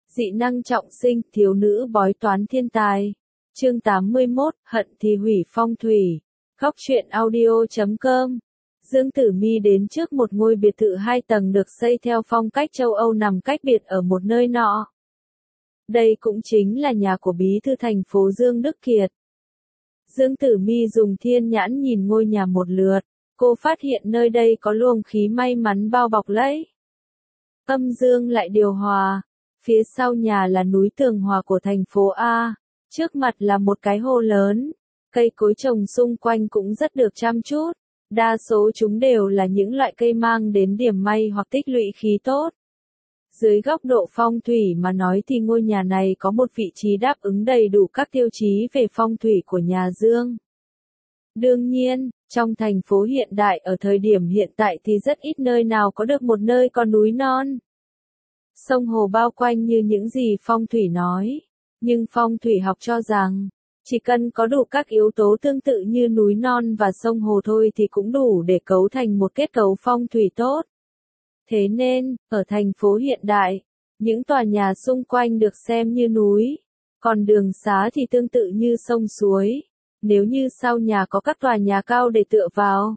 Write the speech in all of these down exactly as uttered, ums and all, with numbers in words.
Dị năng trọng sinh, thiếu nữ bói toán thiên tài. Chương tám mươi mốt, hận thì hủy phong thủy. Góc truyện audio chấm com. Dương Tử Mi đến trước một ngôi biệt thự hai tầng được xây theo phong cách châu Âu nằm cách biệt ở một nơi nọ. Đây cũng chính là nhà của bí thư thành phố Dương Đức Kiệt. Dương Tử Mi dùng thiên nhãn nhìn ngôi nhà một lượt, cô phát hiện nơi đây có luồng khí may mắn bao bọc lấy. Âm dương lại điều hòa. Phía sau nhà là núi tường hòa của thành phố A, trước mặt là một cái hồ lớn, cây cối trồng xung quanh cũng rất được chăm chút, đa số chúng đều là những loại cây mang đến điểm may hoặc tích lũy khí tốt. Dưới góc độ phong thủy mà nói thì ngôi nhà này có một vị trí đáp ứng đầy đủ các tiêu chí về phong thủy của nhà Dương. Đương nhiên, trong thành phố hiện đại ở thời điểm hiện tại thì rất ít nơi nào có được một nơi có núi non. Sông hồ bao quanh như những gì phong thủy nói, nhưng phong thủy học cho rằng, chỉ cần có đủ các yếu tố tương tự như núi non và sông hồ thôi thì cũng đủ để cấu thành một kết cấu phong thủy tốt. Thế nên, ở thành phố hiện đại, những tòa nhà xung quanh được xem như núi, còn đường xá thì tương tự như sông suối, nếu như sau nhà có các tòa nhà cao để tựa vào.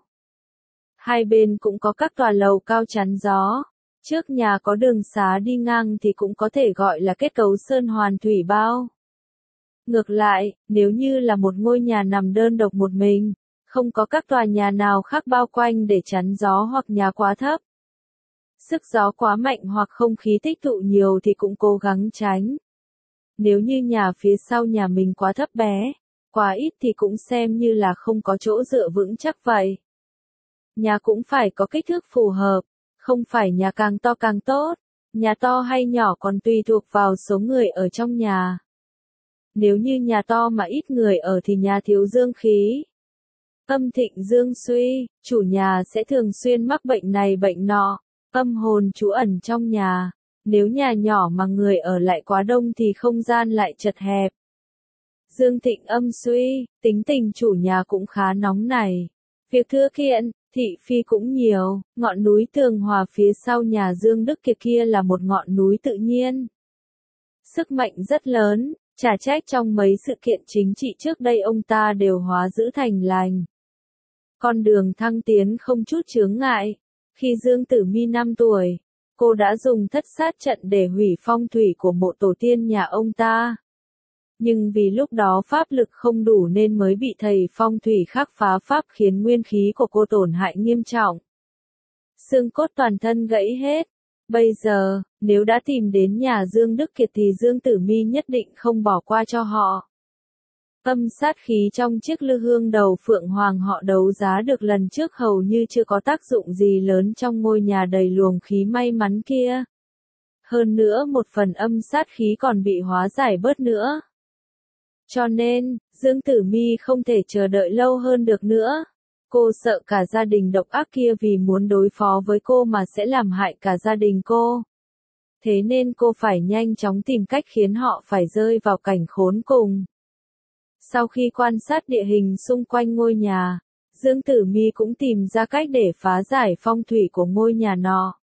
Hai bên cũng có các tòa lầu cao chắn gió. Trước nhà có đường xá đi ngang thì cũng có thể gọi là kết cấu sơn hoàn thủy bao. Ngược lại, nếu như là một ngôi nhà nằm đơn độc một mình, không có các tòa nhà nào khác bao quanh để chắn gió hoặc nhà quá thấp, sức gió quá mạnh hoặc không khí tích tụ nhiều thì cũng cố gắng tránh. Nếu như nhà phía sau nhà mình quá thấp bé, quá ít thì cũng xem như là không có chỗ dựa vững chắc vậy. Nhà cũng phải có kích thước phù hợp. Không phải nhà càng to càng tốt, nhà to hay nhỏ còn tùy thuộc vào số người ở trong nhà. Nếu như nhà to mà ít người ở thì nhà thiếu dương khí. Âm thịnh dương suy, chủ nhà sẽ thường xuyên mắc bệnh này bệnh nọ, âm hồn trú ẩn trong nhà. Nếu nhà nhỏ mà người ở lại quá đông thì không gian lại chật hẹp. Dương thịnh âm suy, tính tình chủ nhà cũng khá nóng nảy. Việc thưa kiện, thị phi cũng nhiều, ngọn núi tường hòa phía sau nhà Dương Đức Kiệt kia là một ngọn núi tự nhiên. Sức mạnh rất lớn, chả trách trong mấy sự kiện chính trị trước đây ông ta đều hóa dữ thành lành. Con đường thăng tiến không chút chướng ngại. Khi Dương Tử Mi năm tuổi, cô đã dùng thất sát trận để hủy phong thủy của mộ tổ tiên nhà ông ta. Nhưng vì lúc đó pháp lực không đủ nên mới bị thầy phong thủy khắc phá pháp khiến nguyên khí của cô tổn hại nghiêm trọng. Xương cốt toàn thân gãy hết. Bây giờ, nếu đã tìm đến nhà Dương Đức Kiệt thì Dương Tử Mi nhất định không bỏ qua cho họ. Âm sát khí trong chiếc lư hương đầu phượng hoàng họ đấu giá được lần trước hầu như chưa có tác dụng gì lớn trong ngôi nhà đầy luồng khí may mắn kia. Hơn nữa một phần âm sát khí còn bị hóa giải bớt nữa. Cho nên, Dương Tử Mi không thể chờ đợi lâu hơn được nữa. Cô sợ cả gia đình độc ác kia vì muốn đối phó với cô mà sẽ làm hại cả gia đình cô. Thế nên cô phải nhanh chóng tìm cách khiến họ phải rơi vào cảnh khốn cùng. Sau khi quan sát địa hình xung quanh ngôi nhà, Dương Tử Mi cũng tìm ra cách để phá giải phong thủy của ngôi nhà nọ.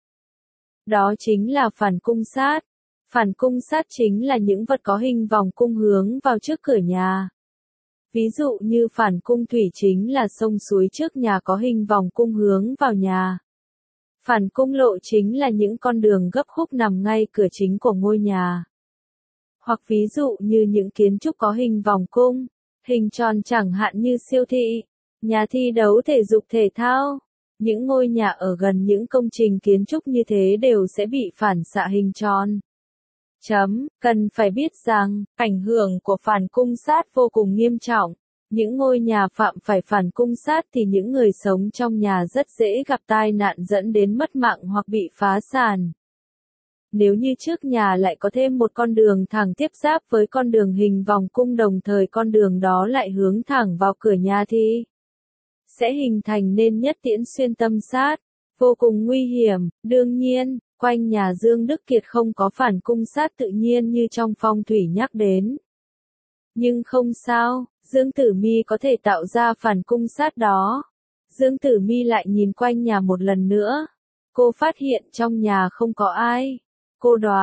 Đó chính là phản cung sát. Phản cung sát chính là những vật có hình vòng cung hướng vào trước cửa nhà. Ví dụ như phản cung thủy chính là sông suối trước nhà có hình vòng cung hướng vào nhà. Phản cung lộ chính là những con đường gấp khúc nằm ngay cửa chính của ngôi nhà. Hoặc ví dụ như những kiến trúc có hình vòng cung, hình tròn chẳng hạn như siêu thị, nhà thi đấu thể dục thể thao. Những ngôi nhà ở gần những công trình kiến trúc như thế đều sẽ bị phản xạ hình tròn. Chấm, cần phải biết rằng, ảnh hưởng của phản cung sát vô cùng nghiêm trọng. Những ngôi nhà phạm phải phản cung sát thì những người sống trong nhà rất dễ gặp tai nạn dẫn đến mất mạng hoặc bị phá sản. Nếu như trước nhà lại có thêm một con đường thẳng tiếp giáp với con đường hình vòng cung đồng thời con đường đó lại hướng thẳng vào cửa nhà thì sẽ hình thành nên nhất tiễn xuyên tâm sát, vô cùng nguy hiểm. Đương nhiên, quanh nhà Dương Đức Kiệt không có phản cung sát tự nhiên như trong phong thủy nhắc đến. Nhưng không sao, Dương Tử Mi có thể tạo ra phản cung sát đó. Dương Tử Mi lại nhìn quanh nhà một lần nữa. Cô phát hiện trong nhà không có ai. Cô đoán,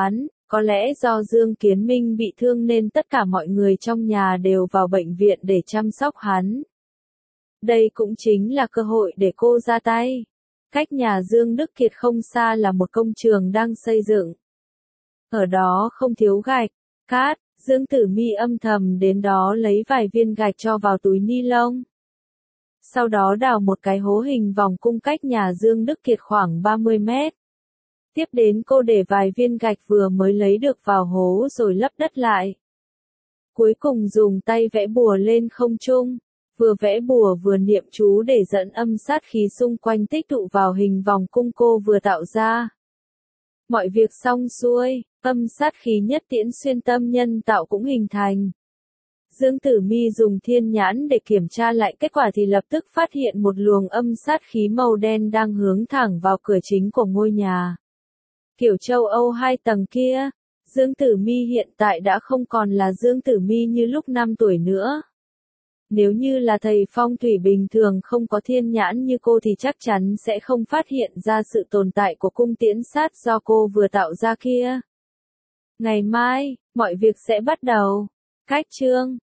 Có lẽ do Dương Kiến Minh bị thương nên tất cả mọi người trong nhà đều vào bệnh viện để chăm sóc hắn. Đây cũng chính là cơ hội để cô ra tay. Cách nhà Dương Đức Kiệt không xa là một công trường đang xây dựng. Ở đó không thiếu gạch, cát, Dương Tử Mi âm thầm đến đó lấy vài viên gạch cho vào túi ni lông. Sau đó đào một cái hố hình vòng cung cách nhà Dương Đức Kiệt khoảng ba mươi mét. Tiếp đến cô để vài viên gạch vừa mới lấy được vào hố rồi lấp đất lại. Cuối cùng dùng tay vẽ bùa lên không trung, vừa vẽ bùa vừa niệm chú để dẫn âm sát khí xung quanh tích tụ vào hình vòng cung cô vừa tạo ra. Mọi việc xong xuôi, âm sát khí nhất tiễn xuyên tâm nhân tạo cũng hình thành. Dương Tử Mi dùng thiên nhãn để kiểm tra lại kết quả thì lập tức phát hiện một luồng âm sát khí màu đen đang hướng thẳng vào cửa chính của ngôi nhà. Kiểu châu Âu hai tầng kia, Dương Tử Mi hiện tại đã không còn là Dương Tử Mi như lúc năm tuổi nữa. Nếu như là thầy phong thủy bình thường không có thiên nhãn như cô thì chắc chắn sẽ không phát hiện ra sự tồn tại của cung tiễn sát do cô vừa tạo ra kia. Ngày mai, mọi việc sẽ bắt đầu. Cách chương